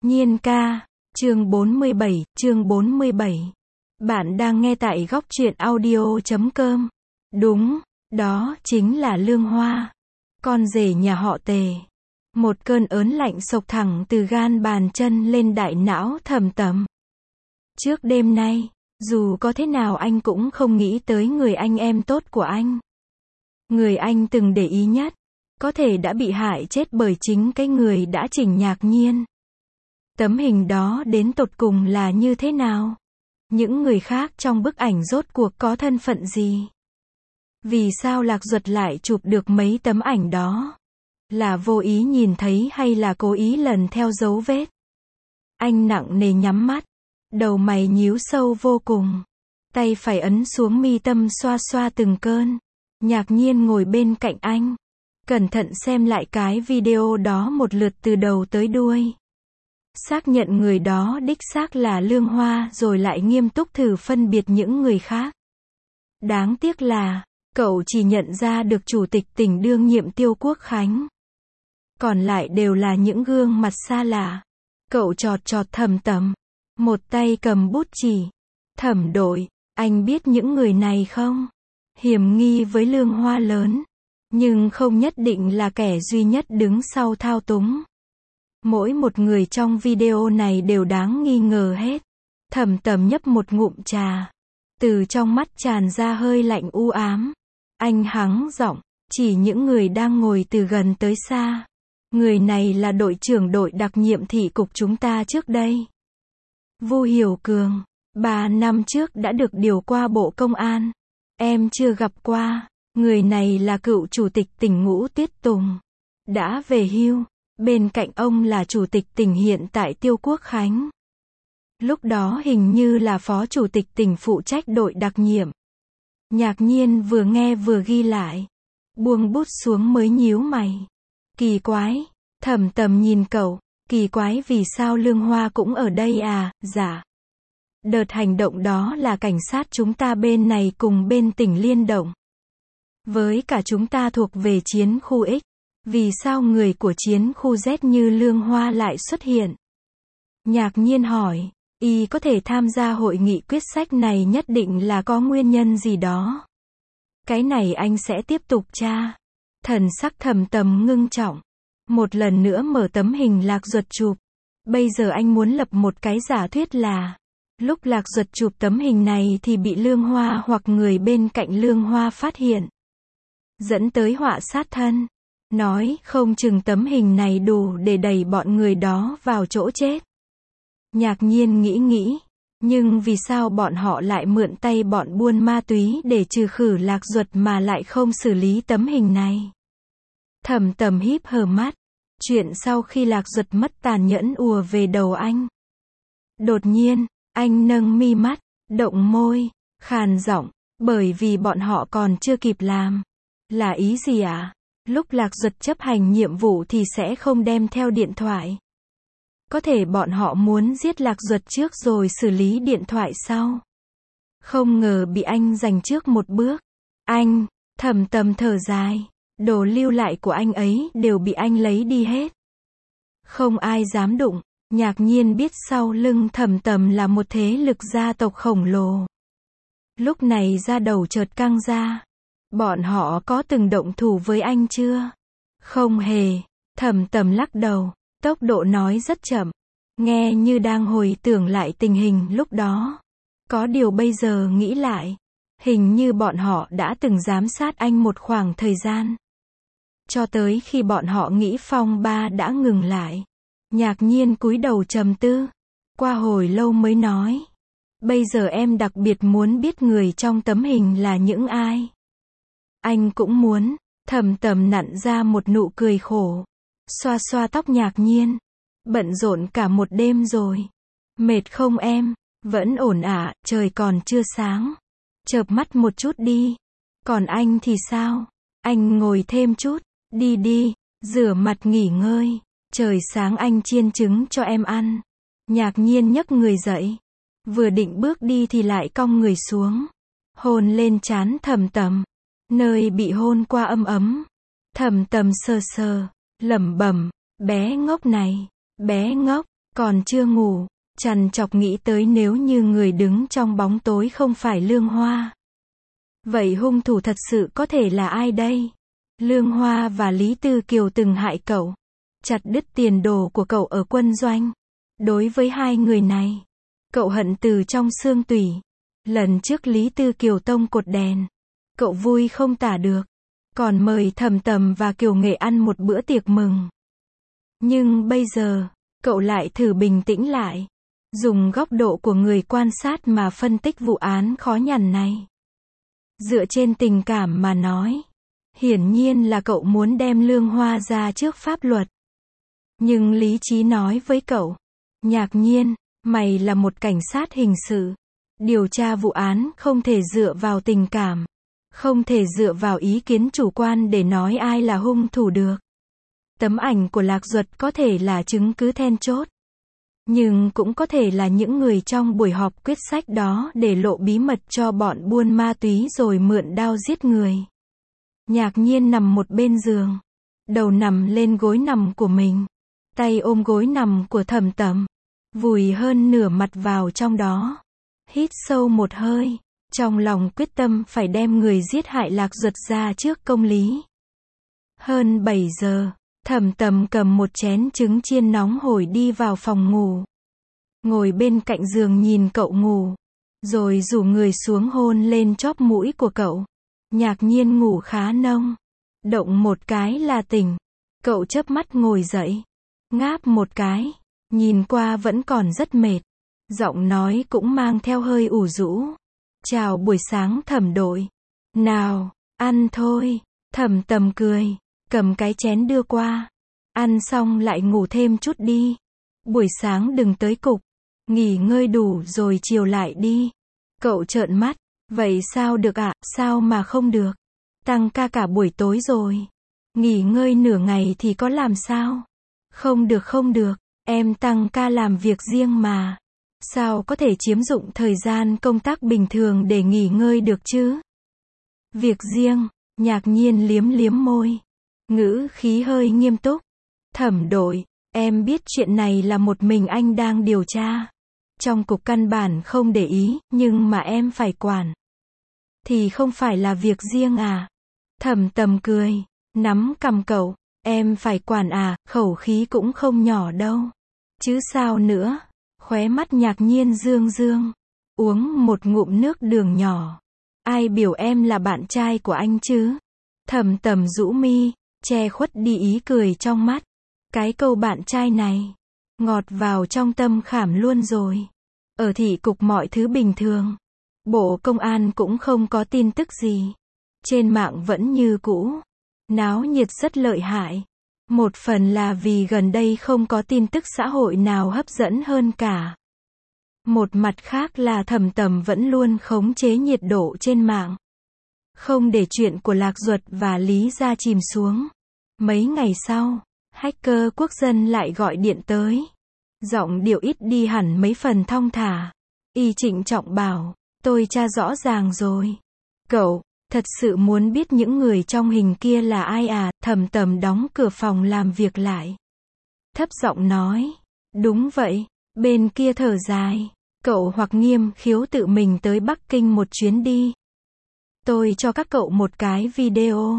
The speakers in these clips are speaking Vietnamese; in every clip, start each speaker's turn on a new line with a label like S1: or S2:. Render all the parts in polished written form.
S1: Nhiên ca, chương 47, chương 47. Bạn đang nghe tại góc truyện audio.com. Đúng, đó chính là Lương Hoa, con rể nhà họ Tề. Một cơn ớn lạnh xộc thẳng từ gan bàn chân lên đại não Thẩm Tầm. Trước đêm nay, dù có thế nào anh cũng không nghĩ tới người anh em tốt của anh. Người anh từng để ý nhất, có thể đã bị hại chết bởi chính cái người đã chỉnh Nhạc Nhiên. Tấm hình đó đến tột cùng là như thế nào? Những người khác trong bức ảnh rốt cuộc có thân phận gì? Vì sao Lạc Duật lại chụp được mấy tấm ảnh đó? Là vô ý nhìn thấy hay là cố ý lần theo dấu vết? Anh nặng nề nhắm mắt, đầu mày nhíu sâu vô cùng. Tay phải ấn xuống mi tâm xoa xoa từng cơn. Nhạc Nhiên ngồi bên cạnh anh, cẩn thận xem lại cái video đó một lượt từ đầu tới đuôi. Xác nhận người đó đích xác là Lương Hoa rồi lại nghiêm túc thử phân biệt những người khác. Đáng tiếc là, cậu chỉ nhận ra được chủ tịch tỉnh đương nhiệm Tiêu Quốc Khánh. Còn lại đều là những gương mặt xa lạ. Cậu chọt chọt Thẩm Tầm, một tay cầm bút chỉ. Thẩm đội, anh biết những người này không? Hiểm nghi với Lương Hoa lớn, nhưng không nhất định là kẻ duy nhất đứng sau thao túng. Mỗi một người trong video này đều đáng nghi ngờ hết. Thẩm Tầm nhấp một ngụm trà, từ trong mắt tràn ra hơi lạnh u ám. Anh hắng giọng, chỉ những người đang ngồi từ gần tới xa. Người này là đội trưởng đội đặc nhiệm thị cục chúng ta trước đây. Vu Hiểu Cường, 3 năm trước đã được điều qua Bộ Công an. Em chưa gặp qua. Người này là cựu chủ tịch tỉnh Ngũ Tuyết Tùng, đã về hưu. Bên cạnh ông là chủ tịch tỉnh hiện tại Tiêu Quốc Khánh. Lúc đó hình như là phó chủ tịch tỉnh phụ trách đội đặc nhiệm. Nhạc Nhiên vừa nghe vừa ghi lại, buông bút xuống mới nhíu mày. Kỳ quái. Thẩm Tầm nhìn cậu, kỳ quái vì sao Lương Hoa cũng ở đây à? Dạ. Đợt hành động đó là cảnh sát chúng ta bên này cùng bên tỉnh liên động. Với cả chúng ta thuộc về chiến khu X. Vì sao người của chiến khu Z như Lương Hoa lại xuất hiện? Nhạc Nhiên hỏi, y có thể tham gia hội nghị quyết sách này nhất định là có nguyên nhân gì đó. Cái này anh sẽ tiếp tục tra. Thần sắc Thẩm Tầm ngưng trọng. Một lần nữa mở tấm hình Lạc Duật chụp. Bây giờ anh muốn lập một cái giả thuyết là, lúc Lạc Duật chụp tấm hình này thì bị Lương Hoa hoặc người bên cạnh Lương Hoa phát hiện, dẫn tới họa sát thân. Nói không chừng tấm hình này đủ để đẩy bọn người đó vào chỗ chết. Nhạc Nhiên nghĩ, nhưng vì sao bọn họ lại mượn tay bọn buôn ma túy để trừ khử Lạc Duật mà lại không xử lý tấm hình này? Thẩm Tầm híp hờ mắt. Chuyện sau khi Lạc Duật mất tàn nhẫn ùa về đầu anh. Đột nhiên, anh nâng mi mắt, động môi, khàn giọng, bởi vì bọn họ còn chưa kịp làm. Là ý gì ạ? Lúc Lạc Duật chấp hành nhiệm vụ thì sẽ không đem theo điện thoại. Có thể bọn họ muốn giết Lạc Duật trước rồi xử lý điện thoại sau. Không ngờ bị anh giành trước một bước. Anh, Thẩm Tầm thở dài. Đồ lưu lại của anh ấy đều bị anh lấy đi hết. Không ai dám đụng. Nhạc Nhiên biết sau lưng Thẩm Tầm là một thế lực gia tộc khổng lồ. Lúc này da đầu chợt căng ra. Bọn họ có từng động thủ với anh chưa? Không hề. Thẩm Tầm lắc đầu, tốc độ nói rất chậm, nghe như đang hồi tưởng lại tình hình lúc đó. Có điều bây giờ nghĩ lại, hình như bọn họ đã từng giám sát anh một khoảng thời gian. Cho tới khi bọn họ nghĩ phong ba đã ngừng lại. Nhạc Nhiên cúi đầu trầm tư. Qua hồi lâu mới nói, bây giờ em đặc biệt muốn biết người trong tấm hình là những ai. Anh cũng muốn. Thẩm Tầm nặn ra một nụ cười khổ, xoa xoa tóc Nhạc Nhiên. Bận rộn cả một đêm rồi. Mệt không em? Vẫn ổn ạ, trời còn chưa sáng. Chợp mắt một chút đi. Còn anh thì sao? Anh ngồi thêm chút. Đi, rửa mặt nghỉ ngơi. Trời sáng anh chiên trứng cho em ăn. Nhạc Nhiên nhấc người dậy. Vừa định bước đi thì lại cong người xuống. Hôn lên trán Thẩm Tầm. Nơi bị hôn qua ấm. Thẩm Tầm sờ sờ, lẩm bẩm, bé ngốc này, bé ngốc. Còn chưa ngủ, trằn trọc nghĩ tới nếu như người đứng trong bóng tối không phải Lương Hoa. Vậy hung thủ thật sự có thể là ai đây? Lương Hoa và Lý Tư Kiều từng hại cậu, chặt đứt tiền đồ của cậu ở quân doanh. Đối với hai người này, cậu hận từ trong xương tủy. Lần trước Lý Tư Kiều tông cột đèn, cậu vui không tả được, còn mời Thẩm Tầm và Kiều Nghệ ăn một bữa tiệc mừng. Nhưng bây giờ, cậu lại thử bình tĩnh lại, dùng góc độ của người quan sát mà phân tích vụ án khó nhằn này. Dựa trên tình cảm mà nói, hiển nhiên là cậu muốn đem Lương Hoa ra trước pháp luật. Nhưng lý trí nói với cậu, Nhạc Nhiên, mày là một cảnh sát hình sự. Điều tra vụ án không thể dựa vào tình cảm, không thể dựa vào ý kiến chủ quan để nói ai là hung thủ được. Tấm ảnh của Lạc Duật có thể là chứng cứ then chốt, nhưng cũng có thể là những người trong buổi họp quyết sách đó để lộ bí mật cho bọn buôn ma túy rồi mượn đao giết người. Nhạc Nhiên nằm một bên giường, đầu nằm lên gối nằm của mình, tay ôm gối nằm của Thẩm Tầm, vùi hơn nửa mặt vào trong đó. Hít sâu một hơi, trong lòng quyết tâm phải đem người giết hại Lạc Duật ra trước công lý. Hơn 7 giờ, Thẩm Tầm cầm một chén trứng chiên nóng hổi đi vào phòng ngủ. Ngồi bên cạnh giường nhìn cậu ngủ, rồi rủ người xuống hôn lên chóp mũi của cậu. Nhạc Nhiên ngủ khá nông, động một cái là tỉnh. Cậu chớp mắt ngồi dậy, ngáp một cái, nhìn qua vẫn còn rất mệt. Giọng nói cũng mang theo hơi ủ rũ. Chào buổi sáng Thẩm đội. Nào, ăn thôi. Thẩm Tầm cười, cầm cái chén đưa qua. Ăn xong lại ngủ thêm chút đi. Buổi sáng đừng tới cục. Nghỉ ngơi đủ rồi chiều lại đi. Cậu trợn mắt. Vậy sao được ạ? Sao mà không được? Tăng ca cả buổi tối rồi. Nghỉ ngơi nửa ngày thì có làm sao? Không được không được. Em tăng ca làm việc riêng mà. Sao có thể chiếm dụng thời gian công tác bình thường để nghỉ ngơi được chứ? Việc riêng, Nhạc Nhiên liếm liếm môi. Ngữ khí hơi nghiêm túc. Thẩm đội, em biết chuyện này là một mình anh đang điều tra. Trong cục căn bản không để ý, nhưng mà em phải quản. Thì không phải là việc riêng à? Thẩm Tầm cười, nắm cằm cậu. Em phải quản à, khẩu khí cũng không nhỏ đâu. Chứ sao nữa? Khóe mắt Nhạc Nhiên dương dương, uống một ngụm nước đường nhỏ. Ai biểu em là bạn trai của anh chứ? Thẩm Tầm rũ mi, che khuất đi ý cười trong mắt. Cái câu bạn trai này, ngọt vào trong tâm khảm luôn rồi. Ở thị cục mọi thứ bình thường. Bộ công an cũng không có tin tức gì. Trên mạng vẫn như cũ. Náo nhiệt rất lợi hại. Một phần là vì gần đây không có tin tức xã hội nào hấp dẫn hơn cả. Một mặt khác là Thẩm Tầm vẫn luôn khống chế nhiệt độ trên mạng. Không để chuyện của Lạc Duật và Lý Gia chìm xuống. Mấy ngày sau, hacker quốc dân lại gọi điện tới. Giọng điệu ít đi hẳn mấy phần thong thả. Y trịnh trọng bảo, tôi tra rõ ràng rồi. Cậu, thật sự muốn biết những người trong hình kia là ai à? Thẩm Tầm đóng cửa phòng làm việc lại. Thấp giọng nói, đúng vậy. Bên kia thở dài, cậu hoặc Nghiêm Khiếu tự mình tới Bắc Kinh một chuyến đi. Tôi cho các cậu một cái video.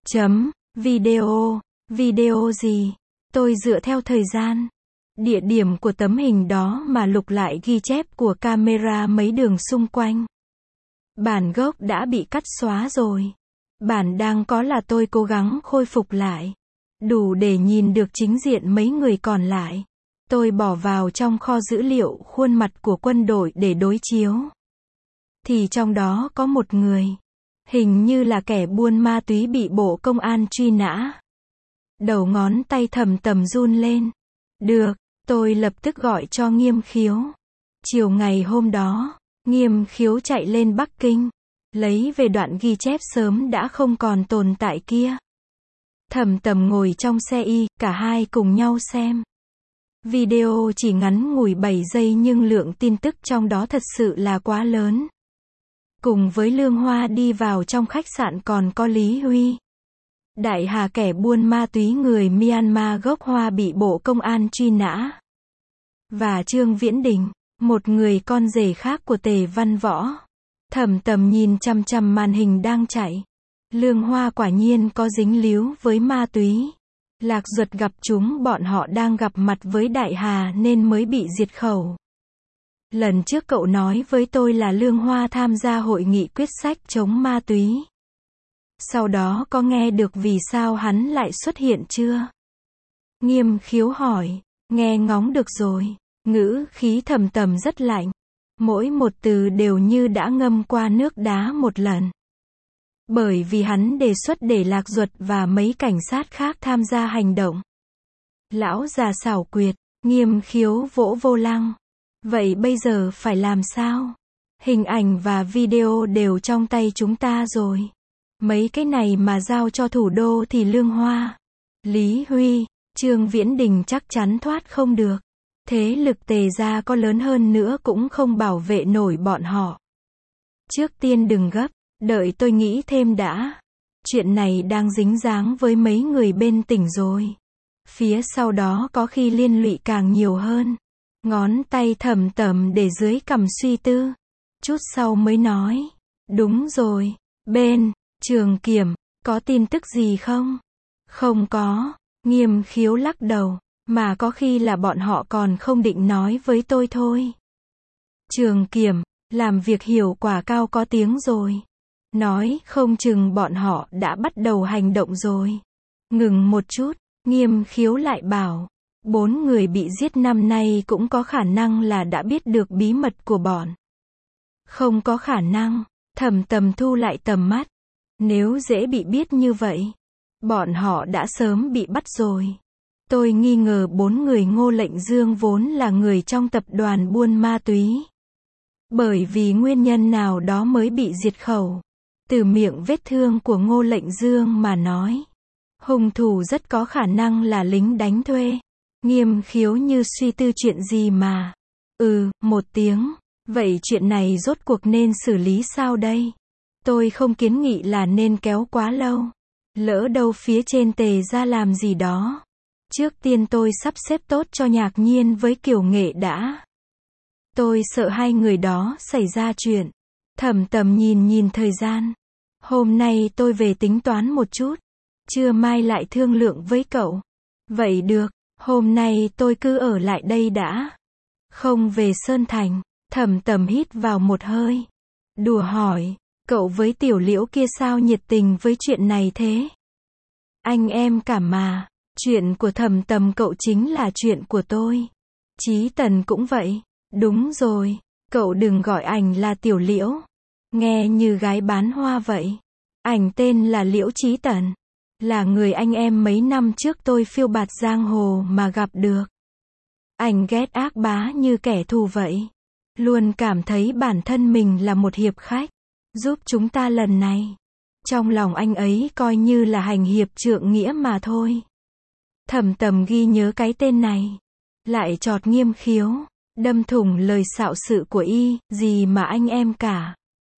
S1: Video, video gì? Tôi dựa theo thời gian, địa điểm của tấm hình đó mà lục lại ghi chép của camera mấy đường xung quanh. Bản gốc đã bị cắt xóa rồi. Bản đang có là tôi cố gắng khôi phục lại. Đủ để nhìn được chính diện mấy người còn lại. Tôi bỏ vào trong kho dữ liệu khuôn mặt của quân đội để đối chiếu. Thì trong đó có một người. Hình như là kẻ buôn ma túy bị bộ công an truy nã. Đầu ngón tay Thẩm Tầm run lên. Được, tôi lập tức gọi cho Nghiêm Khiếu. Chiều ngày hôm đó, Nghiêm Khiếu chạy lên Bắc Kinh, lấy về đoạn ghi chép sớm đã không còn tồn tại kia. Thẩm Tầm ngồi trong xe y, cả hai cùng nhau xem. Video chỉ ngắn ngủi 7 giây nhưng lượng tin tức trong đó thật sự là quá lớn. Cùng với Lương Hoa đi vào trong khách sạn còn có Lý Huy. Đại Hà kẻ buôn ma túy người Myanmar gốc Hoa bị bộ công an truy nã. và Trương Viễn Đình, một người con rể khác của Tề Văn Võ. Thẩm Tầm nhìn chằm chằm màn hình đang chạy. Lương Hoa quả nhiên có dính líu với ma túy. Lạc Duật gặp chúng bọn họ đang gặp mặt với Đại Hà nên mới bị diệt khẩu. Lần trước cậu nói với tôi là Lương Hoa tham gia hội nghị quyết sách chống ma túy. Sau đó có nghe được vì sao hắn lại xuất hiện chưa? Nghiêm Khiếu hỏi. Nghe ngóng được rồi. Ngữ khí Thẩm Tầm rất lạnh. Mỗi một từ đều như đã ngâm qua nước đá một lần. Bởi vì hắn đề xuất để Lạc Duật và mấy cảnh sát khác tham gia hành động. Lão già xảo quyệt, Nghiêm Khiếu vỗ vô lăng. Vậy bây giờ phải làm sao? Hình ảnh và video đều trong tay chúng ta rồi. Mấy cái này mà giao cho thủ đô thì Lương Hoa, Lý Huy, Trương Viễn Đình chắc chắn thoát không được. Thế lực Tề gia có lớn hơn nữa cũng không bảo vệ nổi bọn họ. Trước tiên đừng gấp, đợi tôi nghĩ thêm đã. Chuyện này đang dính dáng với mấy người bên tỉnh rồi. Phía sau đó có khi liên lụy càng nhiều hơn. Ngón tay Thẩm Tầm để dưới cằm suy tư. Chút sau mới nói. Đúng rồi, bên Trường Kiểm, có tin tức gì không? Không có, Nghiêm Khiếu lắc đầu. Mà có khi là bọn họ còn không định nói với tôi thôi. Trường Kiểm, làm việc hiệu quả cao có tiếng rồi. Nói không chừng bọn họ đã bắt đầu hành động rồi. Ngừng một chút, Nghiêm Khiếu lại bảo. 4 người bị giết năm nay cũng có khả năng là đã biết được bí mật của bọn. Không có khả năng, Thẩm Tầm thu lại tầm mắt. Nếu dễ bị biết như vậy, bọn họ đã sớm bị bắt rồi. Tôi nghi ngờ 4 người Ngô Lệnh Dương vốn là người trong tập đoàn buôn ma túy. Bởi vì nguyên nhân nào đó mới bị diệt khẩu. Từ miệng vết thương của Ngô Lệnh Dương mà nói, hung thủ rất có khả năng là lính đánh thuê. Nghiêm Khiếu như suy tư chuyện gì mà. Một tiếng. Vậy chuyện này rốt cuộc nên xử lý sao đây? Tôi không kiến nghị là nên kéo quá lâu. Lỡ đâu phía trên Tề gia làm gì đó. Trước tiên tôi sắp xếp tốt cho Nhạc Nhiên với Kiều Nghệ đã. Tôi sợ hai người đó xảy ra chuyện. Thẩm Tầm nhìn thời gian. Hôm nay tôi về tính toán một chút. Trưa mai lại thương lượng với cậu. Vậy được, hôm nay tôi cứ ở lại đây đã. Không về Sơn Thành. Thẩm Tầm hít vào một hơi. Đùa hỏi, cậu với Tiểu Liễu kia sao nhiệt tình với chuyện này thế? Anh em cả mà. Chuyện của Thẩm Tầm cậu chính là chuyện của tôi. Chí Tần cũng vậy. Đúng rồi, cậu đừng gọi ảnh là Tiểu Liễu. Nghe như gái bán hoa vậy. Ảnh tên là Liễu Chí Tần. Là người anh em mấy năm trước tôi phiêu bạt giang hồ mà gặp được. Ảnh ghét ác bá như kẻ thù vậy. Luôn cảm thấy bản thân mình là một hiệp khách. Giúp chúng ta lần này. Trong lòng anh ấy coi như là hành hiệp trượng nghĩa mà thôi. Thẩm Tầm ghi nhớ cái tên này. Lại chọt Nghiêm Khiếu. Đâm thủng lời xạo sự của y, gì mà anh em cả.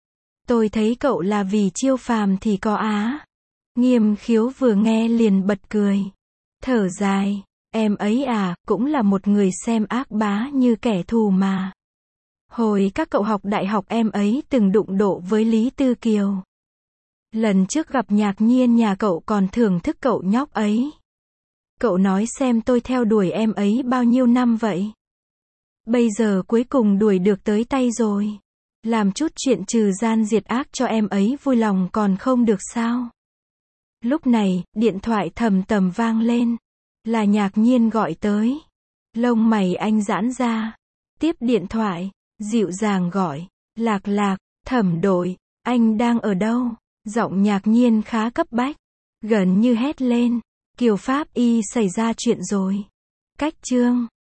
S1: Tôi thấy cậu là vì Chiêu Phàm thì có á. Nghiêm Khiếu vừa nghe liền bật cười. Thở dài, em ấy à, cũng là một người xem ác bá như kẻ thù mà. Hồi các cậu học đại học em ấy từng đụng độ với Lý Tư Kiều. Lần trước gặp Nhạc Nhiên nhà cậu còn thưởng thức cậu nhóc ấy. Cậu nói xem tôi theo đuổi em ấy bao nhiêu năm vậy. Bây giờ cuối cùng đuổi được tới tay rồi. Làm chút chuyện trừ gian diệt ác cho em ấy vui lòng còn không được sao? Lúc này, điện thoại Thẩm Tầm vang lên. Là Nhạc Nhiên gọi tới. Lông mày anh giãn ra. Tiếp điện thoại, dịu dàng gọi. Lạc Lạc, Thẩm đội, anh đang ở đâu? Giọng Nhạc Nhiên khá cấp bách. Gần như hét lên. Kiều Pháp Y xảy ra chuyện rồi. Cách chương